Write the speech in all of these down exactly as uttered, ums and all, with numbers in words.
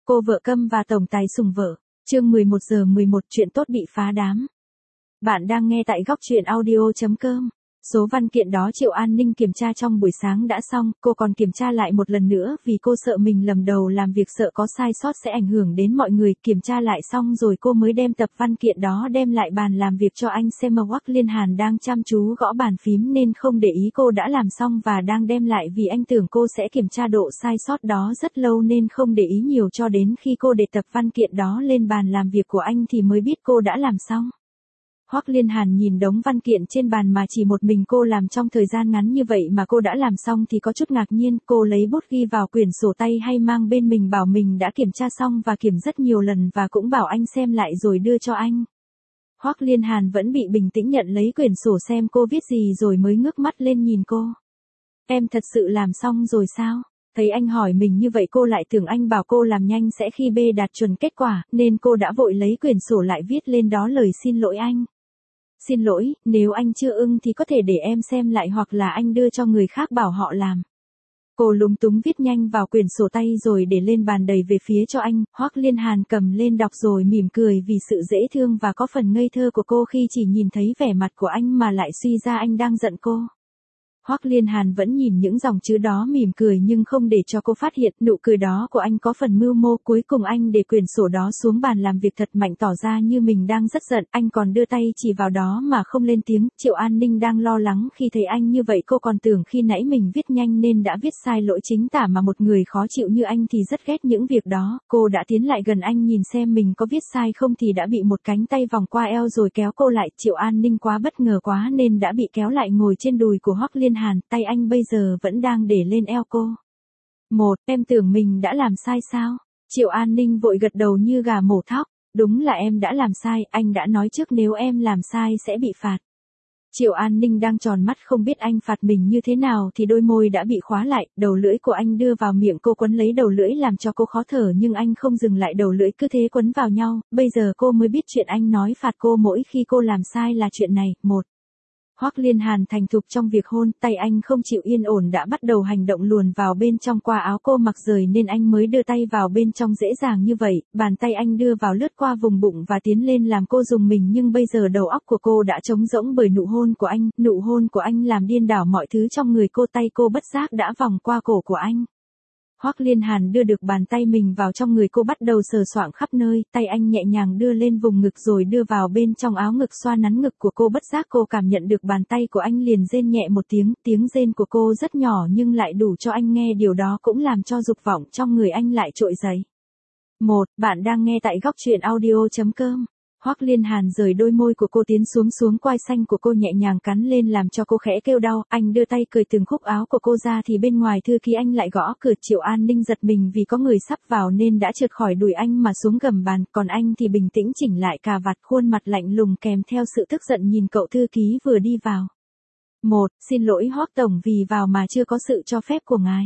Cô vợ câm và tổng tài sủng vợ. Chương mười một giờ mười một chuyện tốt bị phá đám. Bạn đang nghe tại góc truyện audio chấm com. Số văn kiện đó Triệu An Ninh kiểm tra trong buổi sáng đã xong, cô còn kiểm tra lại một lần nữa vì cô sợ mình lầm đầu làm việc, sợ có sai sót sẽ ảnh hưởng đến mọi người. Kiểm tra lại xong rồi cô mới đem tập văn kiện đó đem lại bàn làm việc cho anh xem. Hoắc Liên Hàn đang chăm chú gõ bàn phím nên không để ý cô đã làm xong và đang đem lại, vì anh tưởng cô sẽ kiểm tra độ sai sót đó rất lâu nên không để ý nhiều, cho đến khi cô để tập văn kiện đó lên bàn làm việc của anh thì mới biết cô đã làm xong. Hoắc Liên Hàn nhìn đống văn kiện trên bàn mà chỉ một mình cô làm trong thời gian ngắn như vậy mà cô đã làm xong thì có chút ngạc nhiên. Cô lấy bút ghi vào quyển sổ tay hay mang bên mình, bảo mình đã kiểm tra xong và kiểm rất nhiều lần, và cũng bảo anh xem lại rồi đưa cho anh. Hoắc Liên Hàn vẫn bị bình tĩnh nhận lấy quyển sổ xem cô viết gì rồi mới ngước mắt lên nhìn cô. Em thật sự làm xong rồi sao? Thấy anh hỏi mình như vậy cô lại tưởng anh bảo cô làm nhanh sẽ khi B đạt chuẩn kết quả, nên cô đã vội lấy quyển sổ lại viết lên đó lời xin lỗi anh. Xin lỗi, nếu anh chưa ưng thì có thể để em xem lại hoặc là anh đưa cho người khác bảo họ làm. Cô lúng túng viết nhanh vào quyển sổ tay rồi để lên bàn đầy về phía cho anh. Hoắc Liên Hàn cầm lên đọc rồi mỉm cười vì sự dễ thương và có phần ngây thơ của cô khi chỉ nhìn thấy vẻ mặt của anh mà lại suy ra anh đang giận cô. Hoắc Liên Hàn vẫn nhìn những dòng chữ đó mỉm cười nhưng không để cho cô phát hiện nụ cười đó của anh có phần mưu mô. Cuối cùng anh để quyển sổ đó xuống bàn làm việc thật mạnh, tỏ ra như mình đang rất giận. Anh còn đưa tay chỉ vào đó mà không lên tiếng. Triệu An Ninh đang lo lắng khi thấy anh như vậy, cô còn tưởng khi nãy mình viết nhanh nên đã viết sai lỗi chính tả, mà một người khó chịu như anh thì rất ghét những việc đó. Cô đã tiến lại gần anh nhìn xem mình có viết sai không thì đã bị một cánh tay vòng qua eo rồi kéo cô lại. Triệu An Ninh quá bất ngờ quá nên đã bị kéo lại ngồi trên đùi của Hoắc Liên Hàn, tay anh bây giờ vẫn đang để lên eo cô. Một, em tưởng mình đã làm sai sao? Triệu An Ninh vội gật đầu như gà mổ thóc. Đúng là em đã làm sai, anh đã nói trước nếu em làm sai sẽ bị phạt. Triệu An Ninh đang tròn mắt không biết anh phạt mình như thế nào thì đôi môi đã bị khóa lại, đầu lưỡi của anh đưa vào miệng cô quấn lấy đầu lưỡi làm cho cô khó thở, nhưng anh không dừng lại, đầu lưỡi cứ thế quấn vào nhau. Bây giờ cô mới biết chuyện anh nói phạt cô mỗi khi cô làm sai là chuyện này. Một. Hoắc Liên Hàn thành thục trong việc hôn, tay anh không chịu yên ổn đã bắt đầu hành động luồn vào bên trong qua áo cô mặc rời nên anh mới đưa tay vào bên trong dễ dàng như vậy. Bàn tay anh đưa vào lướt qua vùng bụng và tiến lên làm cô rùng mình, nhưng bây giờ đầu óc của cô đã trống rỗng bởi nụ hôn của anh. Nụ hôn của anh làm điên đảo mọi thứ trong người cô, tay cô bất giác đã vòng qua cổ của anh. Hoắc Liên Hàn đưa được bàn tay mình vào trong người cô, bắt đầu sờ soạng khắp nơi, tay anh nhẹ nhàng đưa lên vùng ngực rồi đưa vào bên trong áo ngực xoa nắn ngực của cô. Bất giác cô cảm nhận được bàn tay của anh liền rên nhẹ một tiếng, tiếng rên của cô rất nhỏ nhưng lại đủ cho anh nghe, điều đó cũng làm cho dục vọng trong người anh lại trội dậy. Một, bạn đang nghe tại góc truyện audio chấm com. Hoắc Liên Hàn rời đôi môi của cô tiến xuống xuống quai xanh của cô, nhẹ nhàng cắn lên làm cho cô khẽ kêu đau. Anh đưa tay cởi từng khúc áo của cô ra thì bên ngoài thư ký anh lại gõ cửa. Triệu An Ninh giật mình vì có người sắp vào nên đã trượt khỏi đùi anh mà xuống gầm bàn, còn anh thì bình tĩnh chỉnh lại cà vạt, khuôn mặt lạnh lùng kèm theo sự tức giận nhìn cậu thư ký vừa đi vào. Một, xin lỗi Hoắc tổng vì vào mà chưa có sự cho phép của ngài.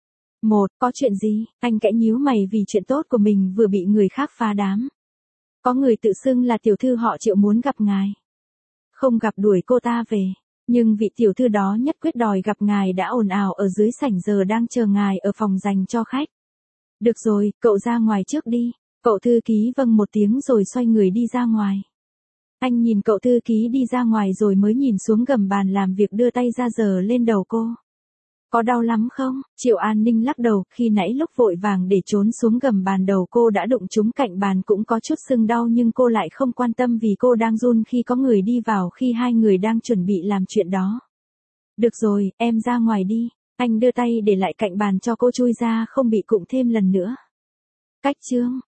Một, có chuyện gì? Anh kẽ nhíu mày vì chuyện tốt của mình vừa bị người khác phá đám. Có người tự xưng là tiểu thư họ Triệu muốn gặp ngài. Không gặp đuổi cô ta về, nhưng vị tiểu thư đó nhất quyết đòi gặp ngài, đã ồn ào ở dưới sảnh giờ đang chờ ngài ở phòng dành cho khách. Được rồi, cậu ra ngoài trước đi. Cậu thư ký vâng một tiếng rồi xoay người đi ra ngoài. Anh nhìn cậu thư ký đi ra ngoài rồi mới nhìn xuống gầm bàn làm việc, đưa tay ra giở lên đầu cô. Có đau lắm không? Triệu An Ninh lắc đầu, khi nãy lúc vội vàng để trốn xuống gầm bàn đầu cô đã đụng trúng cạnh bàn, cũng có chút sưng đau nhưng cô lại không quan tâm vì cô đang run khi có người đi vào, khi hai người đang chuẩn bị làm chuyện đó. Được rồi, em ra ngoài đi. Anh đưa tay để lại cạnh bàn cho cô chui ra không bị cụng thêm lần nữa. Cách chương